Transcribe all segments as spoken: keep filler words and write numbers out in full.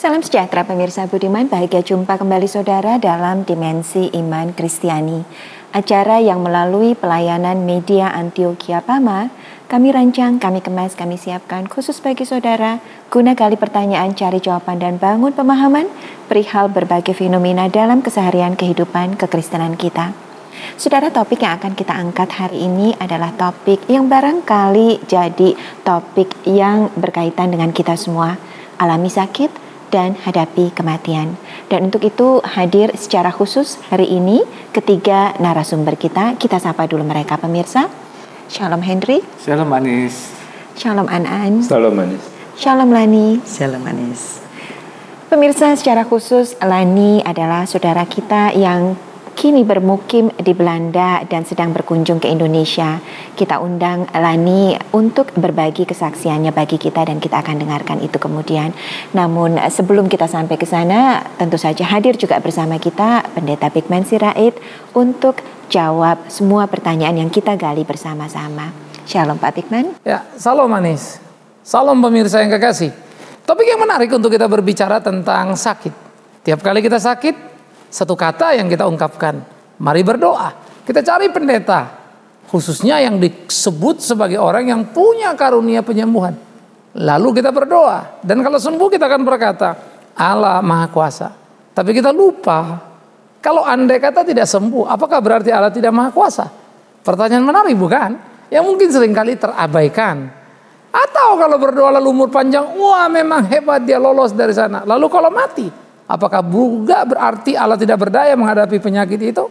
Salam sejahtera pemirsa budiman, bahagia jumpa kembali saudara dalam Dimensi Iman Kristiani. Acara yang melalui pelayanan media Antioquia Pama, kami rancang, kami kemas, kami siapkan khusus bagi saudara, guna gali pertanyaan, cari jawaban dan bangun pemahaman perihal berbagai fenomena dalam keseharian kehidupan kekristenan kita. Saudara, topik yang akan kita angkat hari ini adalah topik yang barangkali jadi topik yang berkaitan dengan kita semua, alami sakit dan hadapi kematian. Dan untuk itu hadir secara khusus hari ini ketiga narasumber kita. Kita sapa dulu mereka pemirsa. Shalom Henry. Shalom Anis. Shalom An-An. Shalom Anis. Shalom Lani. Shalom Anis. Pemirsa, secara khusus Lani adalah saudara kita yang kini bermukim di Belanda dan sedang berkunjung ke Indonesia. Kita undang Lani untuk berbagi kesaksiannya bagi kita dan kita akan dengarkan itu kemudian. Namun sebelum kita sampai ke sana, tentu saja hadir juga bersama kita Pendeta Bigman Sirait untuk jawab semua pertanyaan yang kita gali bersama-sama. Shalom Pak Bigman. Ya, salam Anis. Salam pemirsa yang kekasih. Topik yang menarik untuk kita berbicara tentang sakit. Tiap kali kita sakit, satu kata yang kita ungkapkan, mari berdoa. Kita cari pendeta, khususnya yang disebut sebagai orang yang punya karunia penyembuhan. Lalu kita berdoa, dan kalau sembuh kita akan berkata, Allah Maha Kuasa. Tapi kita lupa, kalau andai kata tidak sembuh, apakah berarti Allah tidak Maha Kuasa? Pertanyaan menarik bukan? Yang mungkin seringkali terabaikan. Atau kalau berdoa lalu umur panjang, wah memang hebat dia lolos dari sana. Lalu kalau mati, apakah juga berarti Allah tidak berdaya menghadapi penyakit itu?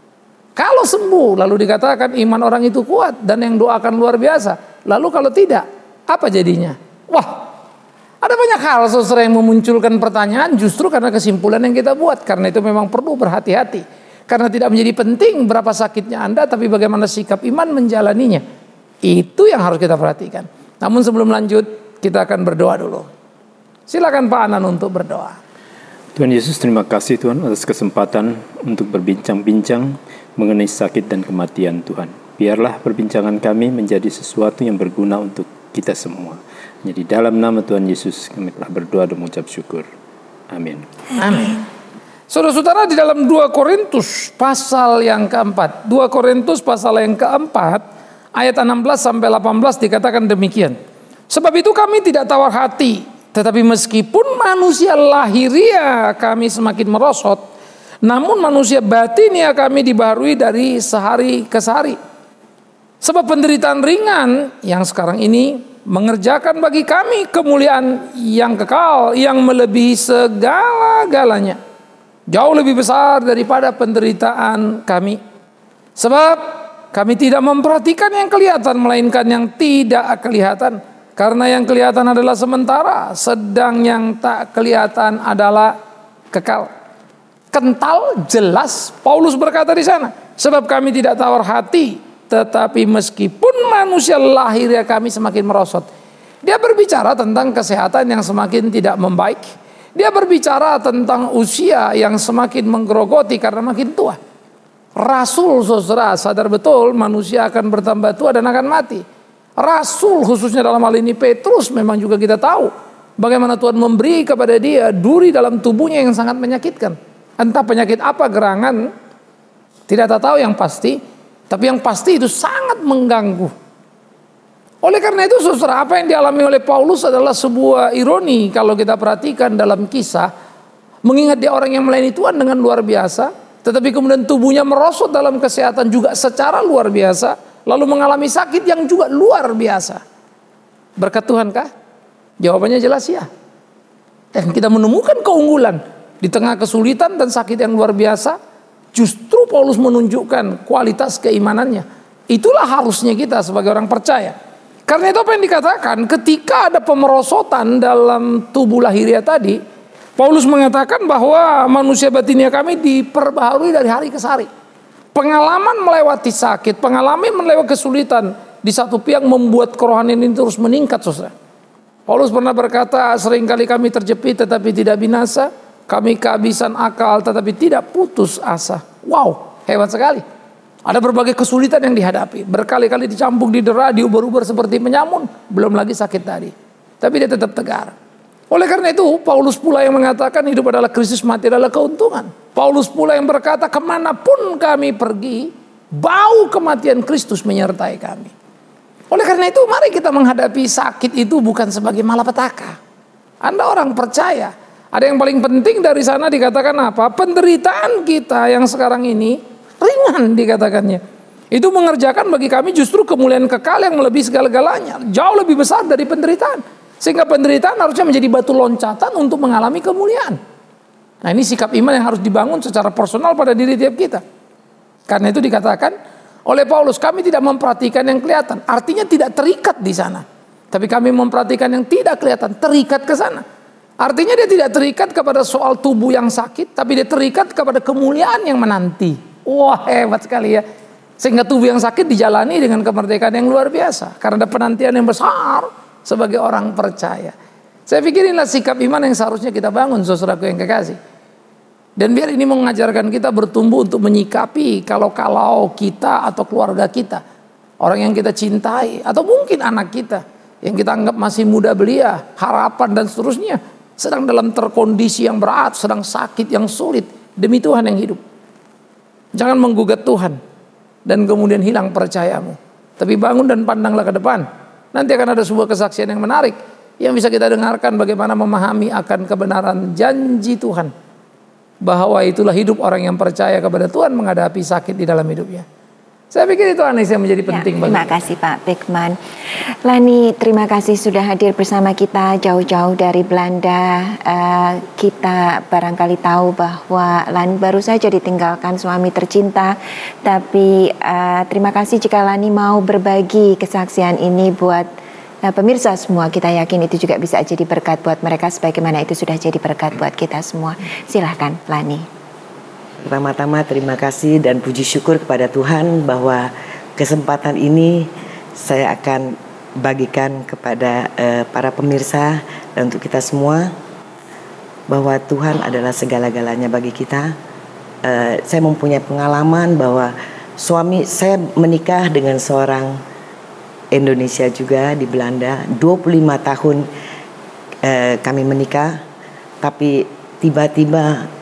Kalau sembuh lalu dikatakan iman orang itu kuat dan yang doakan luar biasa. Lalu kalau tidak, apa jadinya? Wah, ada banyak hal saudara yang memunculkan pertanyaan justru karena kesimpulan yang kita buat. Karena itu memang perlu berhati-hati. Karena tidak menjadi penting berapa sakitnya Anda, tapi bagaimana sikap iman menjalaninya. Itu yang harus kita perhatikan. Namun sebelum lanjut, kita akan berdoa dulu. Silakan Pak Anan untuk berdoa. Tuhan Yesus, terima kasih Tuhan atas kesempatan untuk berbincang-bincang mengenai sakit dan kematian Tuhan. Biarlah perbincangan kami menjadi sesuatu yang berguna untuk kita semua. Jadi dalam nama Tuhan Yesus kami telah berdoa dan mengucap syukur. Amin. Amin. Saudara-saudara, di dalam dua Korintus pasal yang keempat, dua Korintus pasal yang keempat ayat enam belas sampai delapan belas dikatakan demikian. Sebab itu kami tidak tawar hati, tetapi meskipun manusia lahiriah kami semakin merosot, namun manusia batinia kami dibaharui dari sehari ke sehari. Sebab penderitaan ringan yang sekarang ini mengerjakan bagi kami kemuliaan yang kekal, yang melebihi segala-galanya, jauh lebih besar daripada penderitaan kami. Sebab kami tidak memperhatikan yang kelihatan, melainkan yang tidak kelihatan. Karena yang kelihatan adalah sementara, sedang yang tak kelihatan adalah kekal. Kental, jelas Paulus berkata di sana. Sebab kami tidak tawar hati, tetapi meskipun manusia lahirnya kami semakin merosot. Dia berbicara tentang kesehatan yang semakin tidak membaik. Dia berbicara tentang usia yang semakin menggerogoti karena makin tua. Rasul saudara sadar betul manusia akan bertambah tua dan akan mati. Rasul khususnya dalam hal ini Petrus memang juga kita tahu bagaimana Tuhan memberi kepada dia duri dalam tubuhnya yang sangat menyakitkan. Entah penyakit apa, gerangan, tidak tahu yang pasti, tapi yang pasti itu sangat mengganggu. Oleh karena itu saudara, apa yang dialami oleh Paulus adalah sebuah ironi kalau kita perhatikan dalam kisah, mengingat dia orang yang melayani Tuhan dengan luar biasa, tetapi kemudian tubuhnya merosot dalam kesehatan juga secara luar biasa, lalu mengalami sakit yang juga luar biasa. Berkat Tuhan kah? Jawabannya jelas ya. Dan kita menemukan keunggulan di tengah kesulitan dan sakit yang luar biasa. Justru Paulus menunjukkan kualitas keimanannya. Itulah harusnya kita sebagai orang percaya. Karena itu apa yang dikatakan ketika ada pemerosotan dalam tubuh lahiriah tadi, Paulus mengatakan bahwa manusia batinia kami diperbaharui dari hari ke hari. Pengalaman melewati sakit, pengalaman melewati kesulitan di satu pihak membuat kerohanian ini terus meningkat, saudara. Paulus pernah berkata, seringkali kami terjepit tetapi tidak binasa, kami kehabisan akal tetapi tidak putus asa. Wow, hebat sekali. Ada berbagai kesulitan yang dihadapi, berkali-kali dicampuk, didera, diuber-uber seperti penyamun, belum lagi sakit tadi. Tapi dia tetap tegar. Oleh karena itu, Paulus pula yang mengatakan hidup adalah Kristus, mati adalah keuntungan. Paulus pula yang berkata, kemanapun kami pergi, bau kematian Kristus menyertai kami. Oleh karena itu, mari kita menghadapi sakit itu bukan sebagai malapetaka. Anda orang percaya. Ada yang paling penting dari sana dikatakan apa? Penderitaan kita yang sekarang ini ringan dikatakannya. Itu mengerjakan bagi kami justru kemuliaan kekal yang melebihi segala-galanya. Jauh lebih besar dari penderitaan. Sehingga penderitaan harusnya menjadi batu loncatan untuk mengalami kemuliaan. Nah, ini sikap iman yang harus dibangun secara personal pada diri tiap kita. Karena itu dikatakan oleh Paulus, kami tidak memperhatikan yang kelihatan. Artinya tidak terikat di sana. Tapi kami memperhatikan yang tidak kelihatan, terikat ke sana. Artinya dia tidak terikat kepada soal tubuh yang sakit, tapi dia terikat kepada kemuliaan yang menanti. Wah, hebat sekali ya. Sehingga tubuh yang sakit dijalani dengan kemerdekaan yang luar biasa. Karena ada penantian yang besar sebagai orang percaya. Saya pikir inilah sikap iman yang seharusnya kita bangun, saudaraku yang kekasih. Dan biar ini mengajarkan kita bertumbuh untuk menyikapi kalau-kalau kita atau keluarga kita, orang yang kita cintai, atau mungkin anak kita yang kita anggap masih muda belia, harapan dan seterusnya, sedang dalam terkondisi yang berat, sedang sakit yang sulit demi Tuhan yang hidup. Jangan menggugat Tuhan dan kemudian hilang percayamu, tapi bangun dan pandanglah ke depan. Nanti akan ada sebuah kesaksian yang menarik yang bisa kita dengarkan bagaimana memahami akan kebenaran janji Tuhan, bahwa itulah hidup orang yang percaya kepada Tuhan menghadapi sakit di dalam hidupnya. Saya pikir itu Anis yang menjadi penting ya, bagi terima kita. kasih Pak Beckman. Lani, terima kasih sudah hadir bersama kita jauh-jauh dari Belanda. Uh, kita barangkali tahu bahwa Lani baru saja ditinggalkan suami tercinta, tapi uh, terima kasih jika Lani mau berbagi kesaksian ini buat uh, pemirsa semua. Kita yakin itu juga bisa jadi berkat buat mereka sebagaimana itu sudah jadi berkat buat kita semua. Silahkan Lani. Pertama-tama terima kasih dan puji syukur kepada Tuhan bahwa kesempatan ini saya akan bagikan kepada uh, para pemirsa dan untuk kita semua, bahwa Tuhan adalah segala-galanya bagi kita. Uh, saya mempunyai pengalaman bahwa suami saya menikah dengan seorang Indonesia juga di Belanda. dua puluh lima tahun uh, kami menikah, tapi tiba-tiba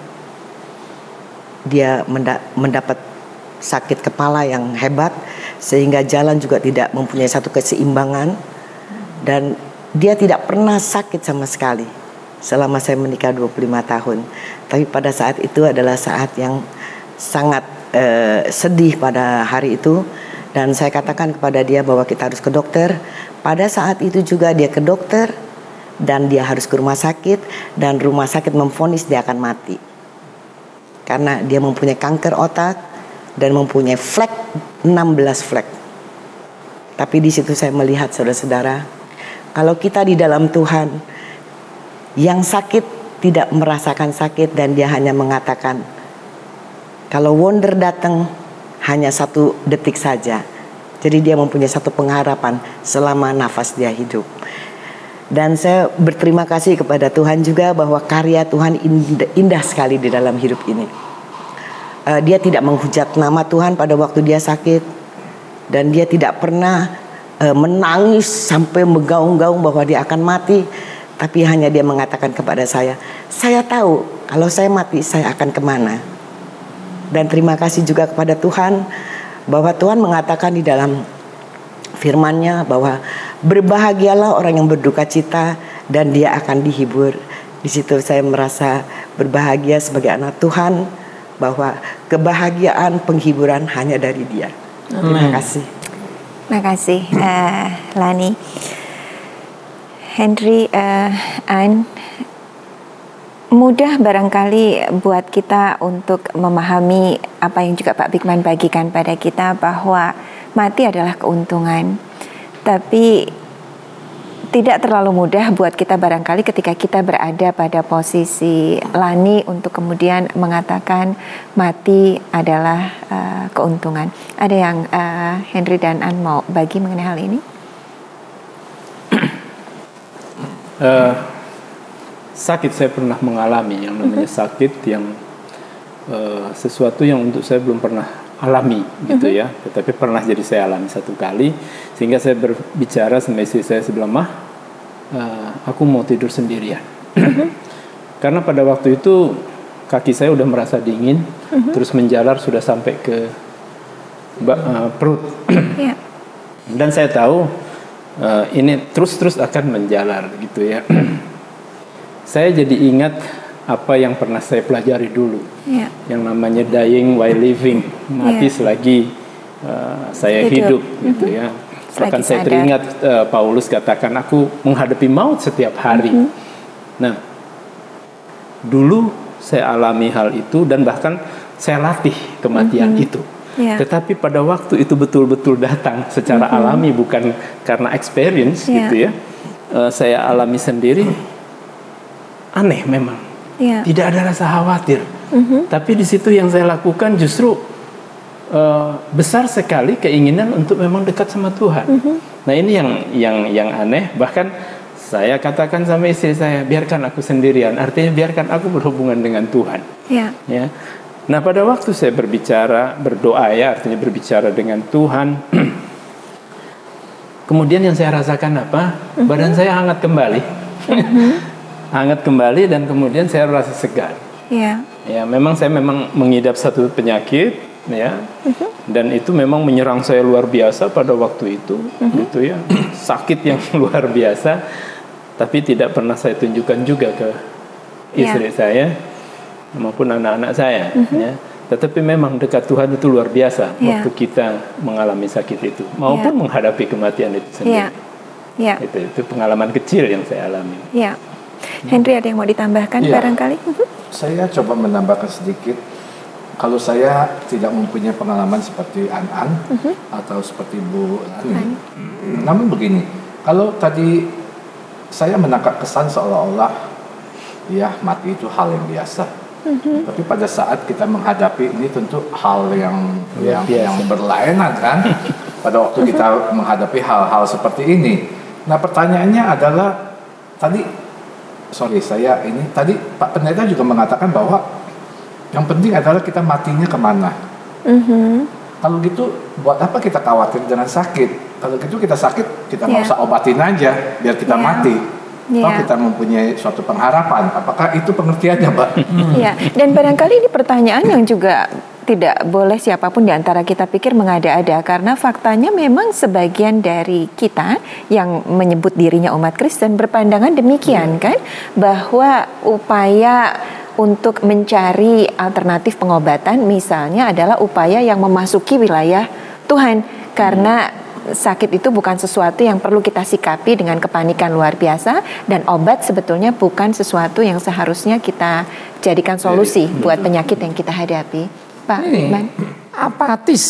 dia mendapat sakit kepala yang hebat, sehingga jalan juga tidak mempunyai satu keseimbangan, dan dia tidak pernah sakit sama sekali selama saya menikah dua puluh lima tahun. Tapi pada saat itu adalah saat yang sangat eh, sedih pada hari itu, dan saya katakan kepada dia bahwa kita harus ke dokter. Pada saat itu juga dia ke dokter dan dia harus ke rumah sakit, dan rumah sakit memvonis dia akan mati. Karena dia mempunyai kanker otak dan mempunyai flek, enam belas flek. Tapi di situ saya melihat saudara-saudara, kalau kita di dalam Tuhan, yang sakit tidak merasakan sakit dan dia hanya mengatakan, kalau wonder datang hanya satu detik saja. Jadi dia mempunyai satu pengharapan selama nafas dia hidup. Dan saya berterima kasih kepada Tuhan juga bahwa karya Tuhan indah, indah sekali di dalam hidup ini. Uh, dia tidak menghujat nama Tuhan pada waktu dia sakit, dan dia tidak pernah uh, menangis sampai menggaung-gaung bahwa dia akan mati. Tapi hanya dia mengatakan kepada saya, saya tahu kalau saya mati saya akan kemana. Dan terima kasih juga kepada Tuhan bahwa Tuhan mengatakan di dalam firman-Nya bahwa berbahagialah orang yang berduka cita dan dia akan dihibur. Di situ saya merasa berbahagia sebagai anak Tuhan, bahwa kebahagiaan penghiburan hanya dari Dia. Terima kasih. Terima kasih uh, Lani. Henry, uh, Anne, mudah barangkali buat kita untuk memahami apa yang juga Pak Beckman bagikan pada kita, bahwa mati adalah keuntungan. Tapi tidak terlalu mudah buat kita barangkali ketika kita berada pada posisi Lani untuk kemudian mengatakan mati adalah uh, keuntungan. Ada yang uh, Henry dan Anne mau bagi mengenai hal ini? Uh, sakit saya pernah mengalami yang namanya sakit yang uh, sesuatu yang untuk saya belum pernah alami gitu ya, tetapi pernah jadi saya alami satu kali, sehingga saya berbicara sama istri saya sebelah, mah uh, aku mau tidur sendirian. Karena pada waktu itu kaki saya udah merasa dingin, uh-huh. terus menjalar sudah sampai ke uh, perut. Yeah. Dan saya tahu uh, ini terus-terus akan menjalar gitu ya. Saya jadi ingat apa yang pernah saya pelajari dulu, yeah. yang namanya dying while living, mati yeah. selagi uh, saya hidup, hidup gitu mm-hmm. ya. Bahkan saya teringat uh, Paulus katakan, aku menghadapi maut setiap hari. Mm-hmm. Nah, dulu saya alami hal itu dan bahkan saya latih kematian mm-hmm. itu. Yeah. Tetapi pada waktu itu betul-betul datang secara mm-hmm. alami, bukan karena experience yeah. gitu ya. Uh, saya alami sendiri. Aneh memang, yeah. tidak ada rasa khawatir. Mm-hmm. Tapi di situ yang saya lakukan justru uh, besar sekali keinginan untuk memang dekat sama Tuhan. Mm-hmm. Nah ini yang yang yang aneh. Bahkan saya katakan sama istri saya, biarkan aku sendirian. Artinya biarkan aku berhubungan dengan Tuhan. Yeah. Ya. Nah pada waktu saya berbicara, berdoa ya, artinya berbicara dengan Tuhan. Kemudian yang saya rasakan apa? Mm-hmm. Badan saya hangat kembali. Mm-hmm. hangat kembali dan kemudian saya merasa segar. Yeah. Ya, memang saya memang mengidap satu penyakit, ya, uh-huh. dan itu memang menyerang saya luar biasa pada waktu itu, uh-huh. gitu ya, sakit yang luar biasa, tapi tidak pernah saya tunjukkan juga ke istri yeah. saya maupun anak-anak saya. Uh-huh. Ya. Tetapi memang dekat Tuhan itu luar biasa yeah. waktu kita mengalami sakit itu, maupun yeah. menghadapi kematian itu sendiri. Yeah. Yeah. Itu, itu pengalaman kecil yang saya alami. Yeah. Henry, ada yang mau ditambahkan ya, barangkali? Saya coba menambahkan sedikit. Kalau saya tidak mempunyai pengalaman seperti An-An uh-huh. atau seperti Bu Lani. Uh-huh. Namun begini, kalau tadi saya menangkap kesan seolah-olah ya mati itu hal yang biasa. Uh-huh. Tapi pada saat kita menghadapi ini tentu hal yang yang, yang berlainan kan. Pada waktu kita menghadapi hal-hal seperti ini. Nah pertanyaannya adalah tadi Sorry, saya ini tadi Pak Pendeta juga mengatakan bahwa yang penting adalah kita matinya kemana. Mm-hmm. Kalau gitu, buat apa kita khawatir dengan sakit? Kalau gitu kita sakit, kita nggak yeah. usah obatin aja, biar kita yeah. mati. Yeah. Kalau kita mempunyai suatu pengharapan, apakah itu pengertiannya, Mbak? Iya. Dan barangkali ini pertanyaan yang juga tidak boleh siapapun di antara kita pikir mengada-ada, karena faktanya memang sebagian dari kita yang menyebut dirinya umat Kristen berpandangan demikian, kan, bahwa upaya untuk mencari alternatif pengobatan misalnya adalah upaya yang memasuki wilayah Tuhan, karena sakit itu bukan sesuatu yang perlu kita sikapi dengan kepanikan luar biasa, dan obat sebetulnya bukan sesuatu yang seharusnya kita jadikan solusi buat penyakit yang kita hadapi. Pak Iman, apatis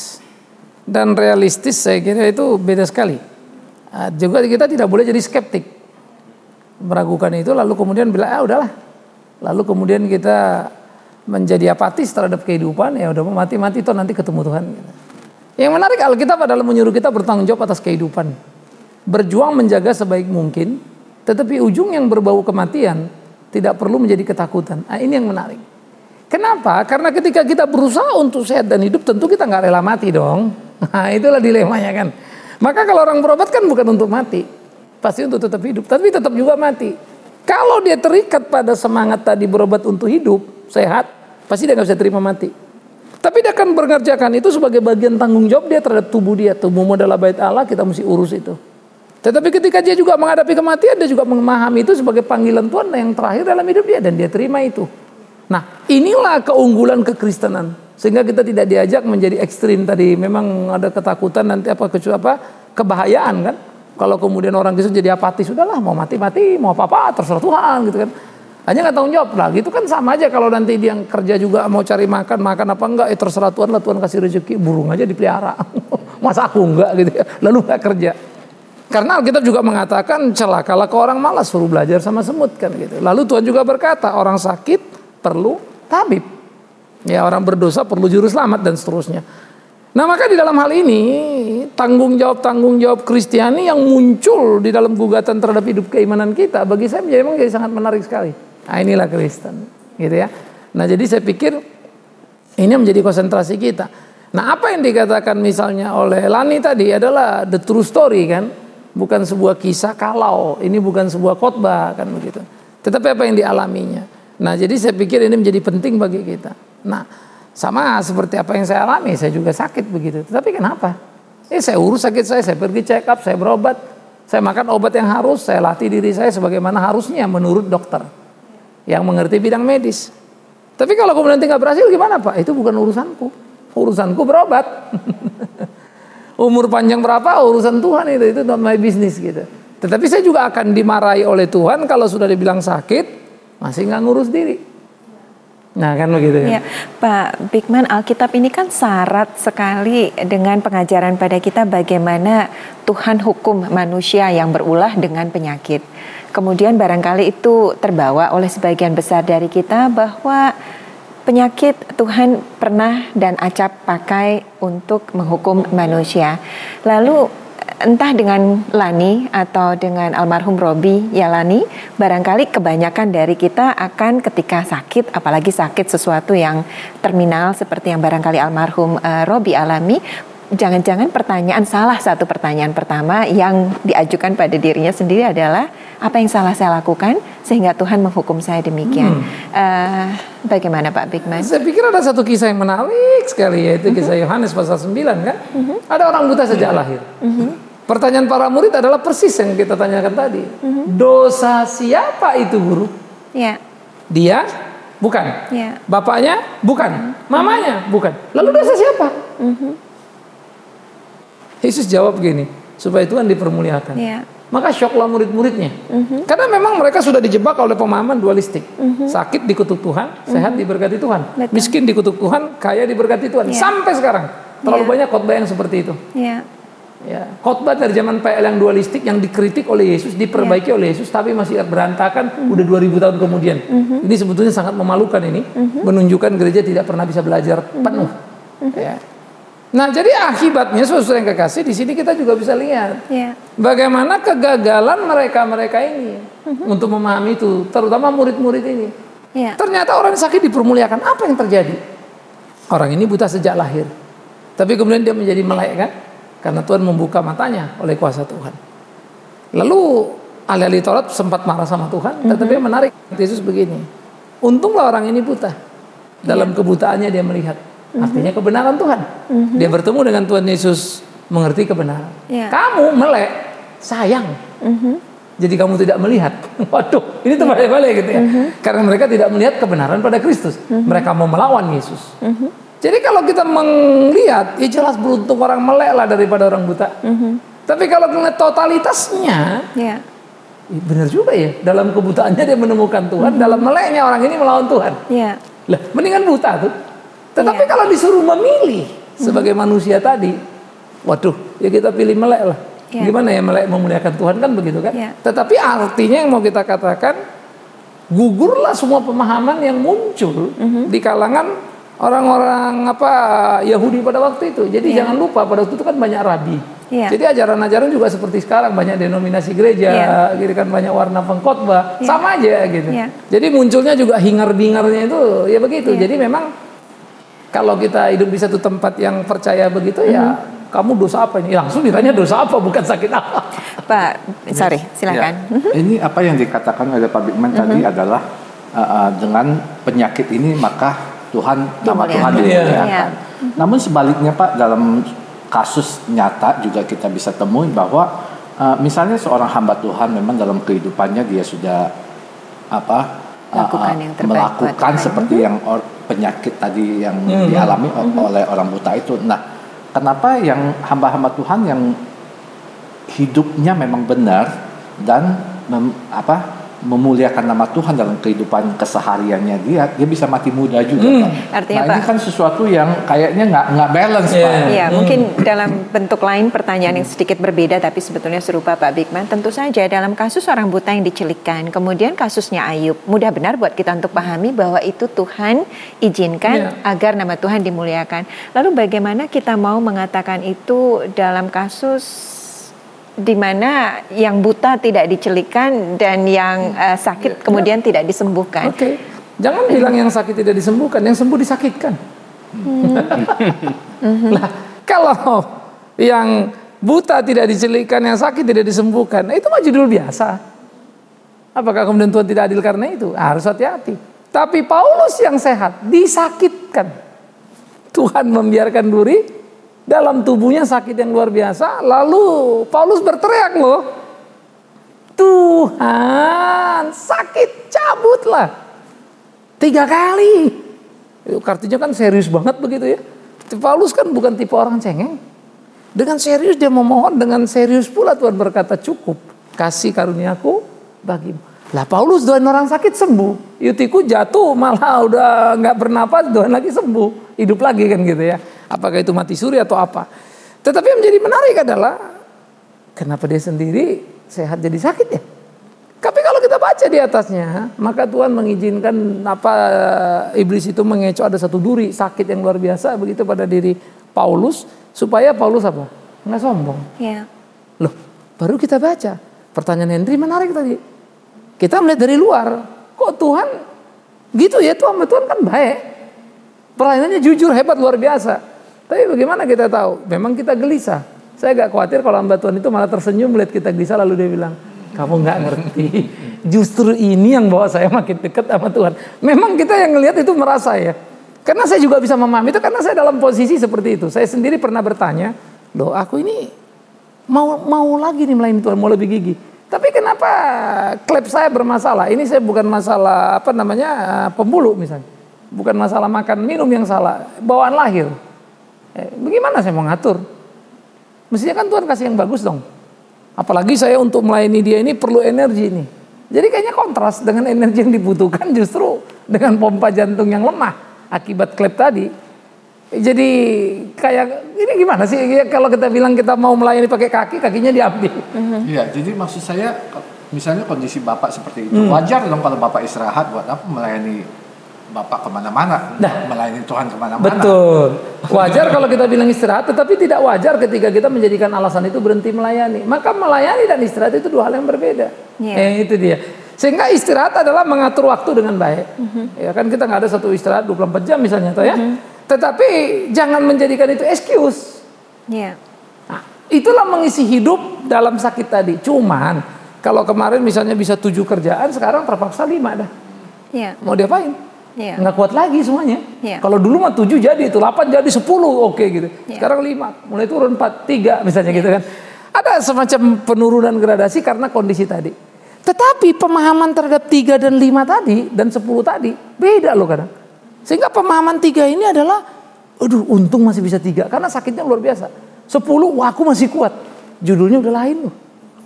dan realistis saya kira itu beda sekali. Uh, juga kita tidak boleh jadi skeptik, meragukan itu lalu kemudian bilang ah udahlah, lalu kemudian kita menjadi apatis terhadap kehidupan, ya udah mau mati-mati toh nanti ketemu Tuhan. Yang menarik, Alkitab adalah menyuruh kita bertanggung jawab atas kehidupan, berjuang menjaga sebaik mungkin, tetapi ujung yang berbau kematian tidak perlu menjadi ketakutan. Nah, ini yang menarik. Kenapa? Karena ketika kita berusaha untuk sehat dan hidup, tentu kita nggak rela mati dong. Nah, itulah dilemanya kan. Maka kalau orang berobat kan bukan untuk mati, pasti untuk tetap hidup, tapi tetap juga mati. Kalau dia terikat pada semangat tadi berobat untuk hidup, sehat, pasti dia nggak bisa terima mati. Tapi dia akan mengerjakan itu sebagai bagian tanggung jawab dia terhadap tubuh dia. Tubuhmu adalah bait Allah, kita mesti urus itu. Tetapi ketika dia juga menghadapi kematian, dia juga memahami itu sebagai panggilan Tuhan yang terakhir dalam hidup dia, dan dia terima itu. Nah, inilah keunggulan kekristenan. Sehingga kita tidak diajak menjadi ekstrim tadi. Memang ada ketakutan nanti apa kecuali apa kebahayaan kan. Kalau kemudian orang Kristen jadi apatis, sudahlah mau mati-mati, mau apa-apa terserah Tuhan gitu kan. Hanya nggak tanggung jawab lah. Gitu kan sama aja kalau nanti dia kerja juga mau cari makan, makan apa enggak, eh terserah Tuhan lah, Tuhan kasih rezeki, burung aja dipelihara. Masa aku enggak gitu ya. Lalu enggak kerja. Karena Alkitab juga mengatakan celakalah ke orang malas, suruh belajar sama semut kan gitu. Lalu Tuhan juga berkata orang sakit perlu tabib, ya orang berdosa perlu juru selamat dan seterusnya. Nah maka di dalam hal ini tanggung jawab tanggung jawab Kristiani yang muncul di dalam gugatan terhadap hidup keimanan kita, bagi saya menjadi, memang jadi sangat menarik sekali. Nah inilah Kristen, gitu ya. Nah jadi saya pikir ini menjadi konsentrasi kita. Nah apa yang dikatakan misalnya oleh Lani tadi adalah the true story kan, bukan sebuah kisah kalau, ini bukan sebuah khotbah kan begitu. tetapi apa yang dialaminya. Nah, jadi saya pikir ini menjadi penting bagi kita. Nah, sama seperti apa yang saya alami, saya juga sakit begitu. Tetapi kenapa? Eh, saya urus sakit saya, saya pergi check up, saya berobat, saya makan obat yang harus, saya latih diri saya sebagaimana harusnya menurut dokter yang mengerti bidang medis. Tapi kalau kemudian nggak berhasil gimana Pak? Itu bukan urusanku. Urusanku berobat. Umur panjang berapa urusan Tuhan itu, itu not my business gitu. Tetapi saya juga akan dimarahi oleh Tuhan kalau sudah dibilang sakit masih nggak ngurus diri. Nah kan begitu ya. Ya, Pak Bigman, Alkitab ini kan syarat sekali dengan pengajaran pada kita bagaimana Tuhan hukum manusia yang berulah dengan penyakit. Kemudian barangkali itu terbawa oleh sebagian besar dari kita bahwa penyakit Tuhan pernah dan acap pakai untuk menghukum manusia. Lalu entah dengan Lani atau dengan almarhum Robi Yalani, barangkali kebanyakan dari kita akan ketika sakit, apalagi sakit sesuatu yang terminal seperti yang barangkali almarhum uh, Robi alami, jangan-jangan pertanyaan salah satu pertanyaan pertama yang diajukan pada dirinya sendiri adalah apa yang salah saya lakukan sehingga Tuhan menghukum saya demikian. Hmm. Uh, bagaimana Pak Bigman? Saya pikir ada satu kisah yang menarik sekali, yaitu kisah Yohanes pasal sembilan kan. Uh-huh. Ada orang buta sejak lahir. Uh-huh. Pertanyaan para murid adalah persis yang kita tanyakan tadi. Uh-huh. Dosa siapa itu guru? Ya. Dia? Bukan. Ya. Bapaknya? Bukan. Uh-huh. Mamanya? Bukan. Lalu dosa siapa? Uh-huh. Yesus jawab gini, supaya Tuhan dipermuliakan. Ya. Maka syoklah murid-muridnya. Uh-huh. Karena memang mereka sudah dijebak oleh pemahaman dualistik. Uh-huh. Sakit dikutuk Tuhan, uh-huh. sehat diberkati Tuhan. Betul. Miskin dikutuk Tuhan, kaya diberkati Tuhan. Ya. Sampai sekarang terlalu ya. banyak khotbah yang seperti itu. Ya. Ya, khotbah dari zaman P L yang dualistik yang dikritik oleh Yesus, diperbaiki yeah. oleh Yesus, tapi masih berantakan mm-hmm. udah dua ribu tahun kemudian. Mm-hmm. Ini sebetulnya sangat memalukan ini, mm-hmm. menunjukkan gereja tidak pernah bisa belajar mm-hmm. penuh. Mm-hmm. Ya. Nah, jadi akibatnya saudara yang kekasih di sini kita juga bisa lihat yeah. bagaimana kegagalan mereka-mereka ini mm-hmm. untuk memahami itu, terutama murid-murid ini. Yeah. Ternyata orang sakit dipermuliakan. Apa yang terjadi? Orang ini buta sejak lahir, tapi kemudian dia menjadi melek kan? Karena Tuhan membuka matanya oleh kuasa Tuhan. Lalu ahli-ahli Taurat sempat marah sama Tuhan, mm-hmm. tetapi yang menarik Yesus begini. Untunglah orang ini buta. Dalam yeah. kebutaannya dia melihat. Mm-hmm. Artinya kebenaran Tuhan. Mm-hmm. Dia bertemu dengan Tuhan Yesus, mengerti kebenaran. Yeah. Kamu melek, sayang. Mm-hmm. Jadi kamu tidak melihat. Waduh, ini terbalik-balik gitu ya. Mm-hmm. Karena mereka tidak melihat kebenaran pada Kristus. Mm-hmm. Mereka mau melawan Yesus. Mm-hmm. Jadi kalau kita melihat, ya jelas beruntung orang melek lah daripada orang buta. Mm-hmm. Tapi kalau melihat totalitasnya, yeah. ya benar juga ya. Dalam kebutaannya dia menemukan Tuhan, mm-hmm. dalam meleknya orang ini melawan Tuhan. Yeah. Lah, mendingan buta tuh. Tetapi yeah. kalau disuruh memilih sebagai mm-hmm. manusia tadi, waduh, ya kita pilih melek lah. Yeah. Gimana ya melek memuliakan Tuhan kan begitu kan? Yeah. Tetapi artinya yang mau kita katakan, gugurlah semua pemahaman yang muncul mm-hmm. di kalangan orang-orang apa Yahudi pada waktu itu. Jadi yeah. jangan lupa pada waktu itu kan banyak rabi. Yeah. Jadi ajaran-ajaran juga seperti sekarang banyak denominasi gereja, yeah. gitu kan banyak warna pengkhotbah, yeah. sama aja gitu. Yeah. Jadi munculnya juga hingar-bingarnya itu ya begitu. Yeah. Jadi memang kalau kita hidup di satu tempat yang percaya begitu mm-hmm. ya kamu dosa apa ini? Langsung ditanya dosa apa, bukan sakit apa. Pak, sorry, silakan. Ya. Ini apa yang dikatakan oleh Pak Bigman mm-hmm. tadi adalah uh, uh, dengan penyakit ini maka Tuhan, nama Tuhan dimuliakan. Ya. Namun sebaliknya Pak, dalam kasus nyata juga kita bisa temui bahwa uh, misalnya seorang hamba Tuhan memang dalam kehidupannya dia sudah apa Lakukan uh, yang melakukan seperti mm-hmm. yang or, penyakit tadi yang mm-hmm. dialami mm-hmm. oleh orang buta itu. Nah, kenapa yang hamba-hamba Tuhan yang hidupnya memang benar dan mem, apa memuliakan nama Tuhan dalam kehidupan kesehariannya dia, dia bisa mati muda juga. Hmm. Artinya nah, Pak, ini kan sesuatu yang kayaknya nggak nggak balance yeah. Pak. Iya, hmm. mungkin dalam bentuk lain pertanyaan yang sedikit berbeda tapi sebetulnya serupa Pak Bigman. Tentu saja dalam kasus orang buta yang dicelikkan, kemudian kasusnya Ayub, mudah benar buat kita untuk pahami bahwa itu Tuhan izinkan yeah. agar nama Tuhan dimuliakan. Lalu bagaimana kita mau mengatakan itu dalam kasus di mana yang buta tidak dicelikkan dan yang uh, sakit ya, kemudian ya. tidak disembuhkan. Oke, okay. Jangan bilang yang sakit tidak disembuhkan, yang sembuh disakitkan. Hmm. Lah, kalau yang buta tidak dicelikkan, yang sakit tidak disembuhkan, nah itu mah judul biasa. Apakah kemudian Tuhan tidak adil karena itu? Harus hati-hati. Tapi Paulus yang sehat disakitkan. Tuhan membiarkan duri, dalam tubuhnya sakit yang luar biasa. Lalu Paulus berteriak loh, Tuhan sakit cabutlah. Tiga kali. Itu artinya kan serius banget begitu ya. Paulus kan bukan tipe orang cengeng. Dengan serius dia memohon, dengan serius pula Tuhan berkata cukup. Kasih karuniaku bagimu. Lah Paulus doain orang sakit sembuh. Yutiku jatuh malah udah nggak bernapas, doain lagi sembuh. Hidup lagi kan gitu ya. Apakah itu mati suri atau apa. Tetapi yang menjadi menarik adalah kenapa dia sendiri sehat jadi sakit ya. Tapi kalau kita baca di atasnya, maka Tuhan mengizinkan apa iblis itu mengecoh ada satu duri sakit yang luar biasa begitu pada diri Paulus supaya Paulus apa? Nggak sombong. Ya. Loh, baru kita baca. Pertanyaan Henry menarik tadi. Kita melihat dari luar, kok Tuhan gitu ya, Tuhan Tuhan kan baik. Pelayanannya jujur, hebat, luar biasa. Tapi bagaimana kita tahu? Memang kita gelisah. Saya gak khawatir kalau hamba Tuhan itu malah tersenyum melihat kita gelisah lalu dia bilang, kamu gak ngerti. Justru ini yang bawa saya makin dekat sama Tuhan. Memang kita yang ngelihat itu merasa ya. Karena saya juga bisa memahami itu karena saya dalam posisi seperti itu. Saya sendiri pernah bertanya, loh aku ini mau mau lagi nih melayani Tuhan, mau lebih gigih. Tapi kenapa klep saya bermasalah? Ini saya bukan masalah apa namanya pembuluh misalnya. Bukan masalah makan minum yang salah, bawaan lahir. Eh, bagaimana saya mau ngatur? Mestinya kan Tuhan kasih yang bagus dong. Apalagi saya untuk melayani dia ini perlu energi nih. Jadi kayaknya kontras dengan energi yang dibutuhkan justru dengan pompa jantung yang lemah akibat klep tadi. Jadi kayak ini gimana sih ya, kalau kita bilang kita mau melayani pakai kaki, kakinya diambil. Iya, jadi maksud saya misalnya kondisi Bapak seperti itu, hmm. wajar dong kalau Bapak istirahat buat apa melayani Bapak kemana-mana, nah, melayani Tuhan kemana-mana. Betul. Wajar kalau kita bilang istirahat, tetapi tidak wajar ketika kita menjadikan alasan itu berhenti melayani. Maka melayani dan istirahat itu dua hal yang berbeda. Yeah. Eh, itu dia. Sehingga istirahat adalah mengatur waktu dengan baik. Mm-hmm. Ya kan kita nggak ada satu istirahat dua puluh empat jam misalnya, toh ya. Mm-hmm. Tetapi jangan menjadikan itu excuse. Yeah. Nah, itulah mengisi hidup dalam sakit tadi. Cuman kalau kemarin misalnya bisa tujuh kerjaan, sekarang terpaksa lima dah. Yeah. Mau diapain? Yeah. Nggak kuat lagi semuanya. Yeah. Kalau dulu mah tujuh jadi itu, delapan jadi sepuluh, oke gitu. Yeah. Sekarang lima, mulai turun empat, tiga misalnya yeah. gitu kan. Ada semacam penurunan gradasi karena kondisi tadi. Tetapi pemahaman terhadap tiga dan lima tadi dan sepuluh tadi beda loh kadang. Sehingga pemahaman tiga ini adalah, aduh untung masih bisa tiga karena sakitnya luar biasa. Sepuluh, wah aku masih kuat. Judulnya udah lain loh.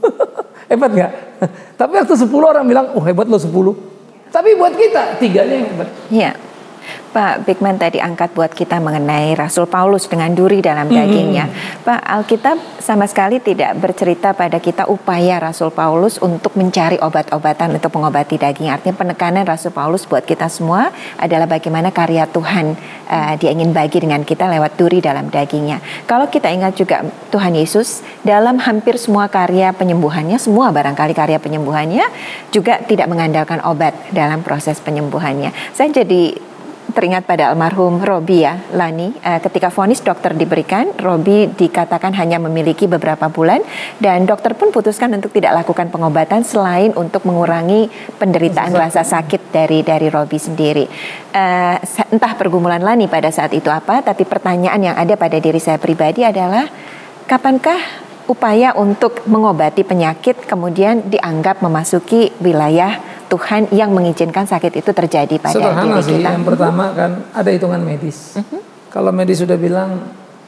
Hebat nggak? Tapi waktu sepuluh orang bilang, oh hebat loh sepuluh. Tapi buat kita tiganya yang hebat. Iya. Pak Bigman tadi angkat buat kita mengenai Rasul Paulus dengan duri dalam dagingnya. Mm-hmm. Pak, Alkitab sama sekali tidak bercerita pada kita upaya Rasul Paulus untuk mencari obat-obatan untuk mengobati daging. Artinya penekanan Rasul Paulus buat kita semua adalah bagaimana karya Tuhan uh, dia ingin bagi dengan kita lewat duri dalam dagingnya. Kalau kita ingat juga Tuhan Yesus dalam hampir semua karya penyembuhannya, semua barangkali karya penyembuhannya juga tidak mengandalkan obat dalam proses penyembuhannya. Saya jadi teringat pada almarhum Robi ya, Lani, uh, ketika vonis dokter diberikan, Robi dikatakan hanya memiliki beberapa bulan dan dokter pun putuskan untuk tidak lakukan pengobatan selain untuk mengurangi penderitaan rasa sakit dari dari Robi sendiri. Uh, entah pergumulan Lani pada saat itu apa, tapi pertanyaan yang ada pada diri saya pribadi adalah kapankah upaya untuk mengobati penyakit kemudian dianggap memasuki wilayah Tuhan yang mengizinkan sakit itu terjadi pada Sederhana diri sih, kita. Yang pertama kan ada hitungan medis. Uh-huh. Kalau medis sudah bilang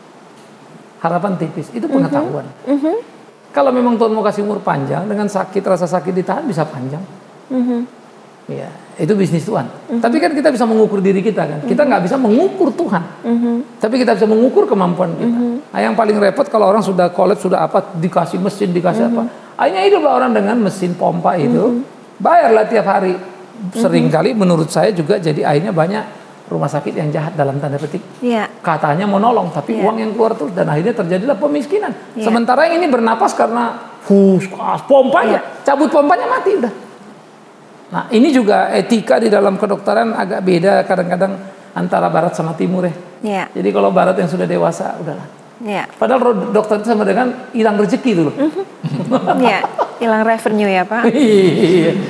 harapan tipis, itu pengetahuan. Uh-huh. Uh-huh. Kalau memang Tuhan mau kasih umur panjang, dengan sakit, rasa sakit ditahan bisa panjang. Uh-huh. Ya, itu bisnis Tuhan. Uh-huh. Tapi kan kita bisa mengukur diri kita kan. Kita nggak uh-huh. bisa mengukur Tuhan. Uh-huh. Tapi kita bisa mengukur kemampuan kita. Uh-huh. Nah, yang paling repot kalau orang sudah kolaps, sudah apa, dikasih mesin, dikasih uh-huh. apa. Akhirnya hiduplah orang dengan mesin pompa itu. Uh-huh. Bayarlah tiap hari. Sering kali menurut saya juga jadi akhirnya banyak rumah sakit yang jahat dalam tanda petik. Yeah. Katanya mau nolong tapi yeah. uang yang keluar terus dan akhirnya terjadilah pemiskinan. Yeah. Sementara yang ini bernapas karena hus, pompanya, yeah. cabut pompanya mati udah. Nah ini juga etika di dalam kedokteran agak beda kadang-kadang antara barat sama timur ya. Yeah. Jadi kalau barat yang sudah dewasa udahlah. Ya. Padahal dokter itu sama dengan hilang rezeki dulu. Iya, hilang revenue ya Pak. Iya.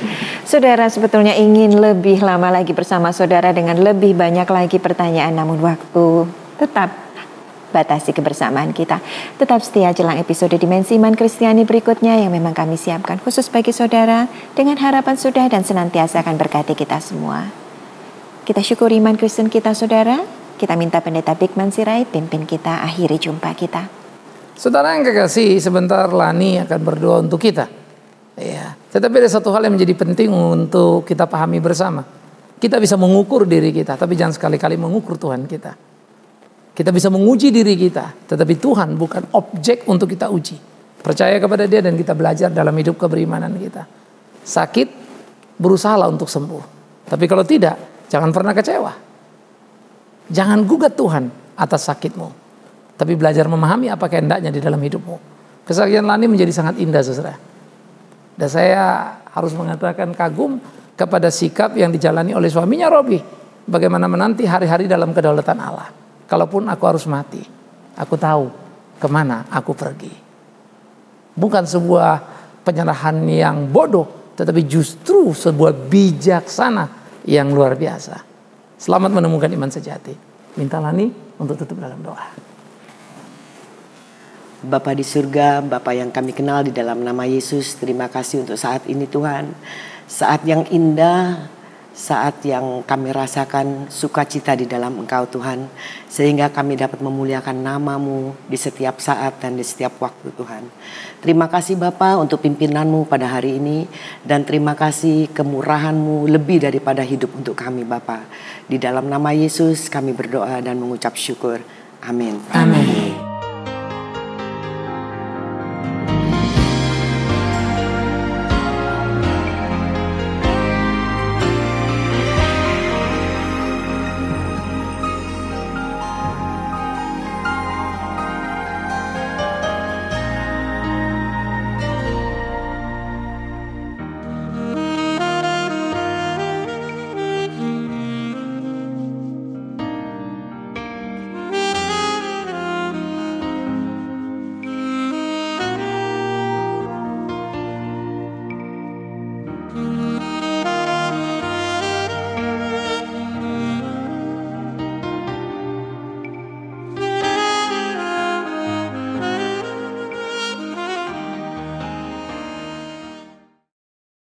Saudara sebetulnya ingin lebih lama lagi bersama saudara dengan lebih banyak lagi pertanyaan, namun waktu tetap batasi kebersamaan kita. Tetap setia jelang episode Dimensi Iman Kristiani berikutnya yang memang kami siapkan khusus bagi saudara dengan harapan sudah dan senantiasa akan berkati kita semua. Kita syukuri iman Kristen kita saudara. Kita minta Pendeta Bigman Sirait pimpin kita akhiri jumpa kita. Saudara yang kekasih, sebentar Lani akan berdoa untuk kita. Ya, tetapi ada satu hal yang menjadi penting untuk kita pahami bersama. Kita bisa mengukur diri kita, tapi jangan sekali-kali mengukur Tuhan kita. Kita bisa menguji diri kita, tetapi Tuhan bukan objek untuk kita uji. Percaya kepada Dia dan kita belajar dalam hidup keberimanan kita. Sakit, berusahalah untuk sembuh. Tapi kalau tidak, jangan pernah kecewa. Jangan gugat Tuhan atas sakitmu, tapi belajar memahami apa kehendaknya di dalam hidupmu. Kesaksian Lani menjadi sangat indah, saudara. Dan saya harus mengatakan kagum kepada sikap yang dijalani oleh suaminya Robi. Bagaimana menanti hari-hari dalam kedaulatan Allah. Kalaupun aku harus mati, aku tahu kemana aku pergi. Bukan sebuah penyerahan yang bodoh, tetapi justru sebuah bijaksana yang luar biasa. Selamat menemukan iman sejati. Minta Lani untuk tutup dalam doa. Bapa di surga, Bapa yang kami kenal di dalam nama Yesus, terima kasih untuk saat ini Tuhan. Saat yang indah, saat yang kami rasakan sukacita di dalam Engkau Tuhan. Sehingga kami dapat memuliakan nama-Mu di setiap saat dan di setiap waktu Tuhan. Terima kasih Bapa untuk pimpinan-Mu pada hari ini. Dan terima kasih kemurahan-Mu lebih daripada hidup untuk kami Bapa. Di dalam nama Yesus kami berdoa dan mengucap syukur. Amin. Amin.